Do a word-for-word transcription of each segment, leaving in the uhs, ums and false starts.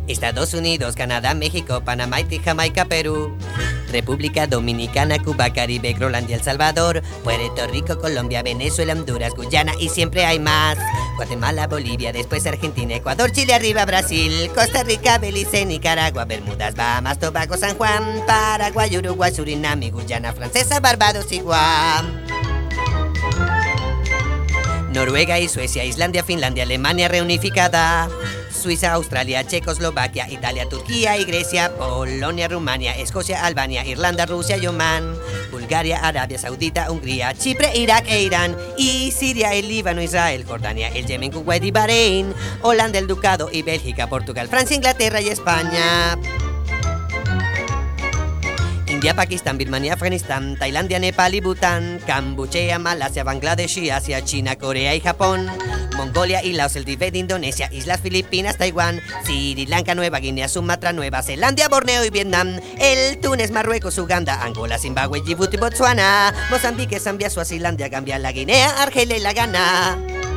Estados Unidos, Canadá, México, Panamá, Haití, Jamaica, Perú, República Dominicana, Cuba, Caribe, Groenlandia, El Salvador, Puerto Rico, Colombia, Venezuela, Honduras, Guyana y siempre hay más. Guatemala, Bolivia, después Argentina, Ecuador, Chile, arriba Brasil, Costa Rica, Belice, Nicaragua, Bermudas, Bahamas, Tobago, San Juan, Paraguay, Uruguay, Surinam y Guyana Francesa, Barbados y Guam. Noruega y Suecia, Islandia, Finlandia, Alemania reunificada, Suiza, Australia, Checoslovaquia, Italia, Turquía y Grecia, Polonia, Rumania, Escocia, Albania, Irlanda, Rusia y Omán, Bulgaria, Arabia Saudita, Hungría, Chipre, Irak e Irán, y Siria, el Líbano, Israel, Jordania, el Yemen, Kuwait y Bahrein, Holanda, el Ducado y Bélgica, Portugal, Francia, Inglaterra y España. India, Pakistán, Birmania, Afganistán, Tailandia, Nepal y Bután, Camboya, Malasia, Bangladesh y Asia, China, Corea y Japón, Mongolia y Laos, el Tíbet, Indonesia, Islas Filipinas, Taiwán, Sri Lanka, Nueva Guinea, Sumatra, Nueva Zelanda, Borneo y Vietnam, el Túnez, Marruecos, Uganda, Angola, Zimbabue, Djibouti, Botsuana, Mozambique, Zambia, Suazilandia, Gambia, la Guinea, Argelia y la Ghana,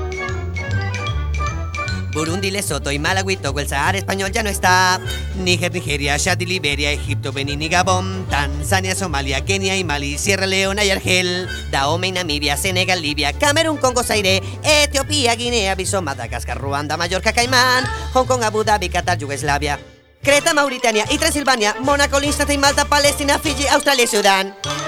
Burundi, Lesoto y Malawi, Togo, el Sahara español ya no está. Níger, Nigeria, Chad y Liberia, Egipto, Benín y Gabón, Tanzania, Somalia, Kenia y Mali, Sierra Leona y Argel, Dahomey y Namibia, Senegal, Libia, Camerún, Congo, Zaire, Etiopía, Guinea, Bissau, Madagascar, Ruanda, Mallorca, Caimán, Hong Kong, Abu Dhabi, Qatar, Yugoslavia, Creta, Mauritania y Transilvania, Mónaco, Liechtenstein, Malta, Palestina, Fiji, Australia y Sudán.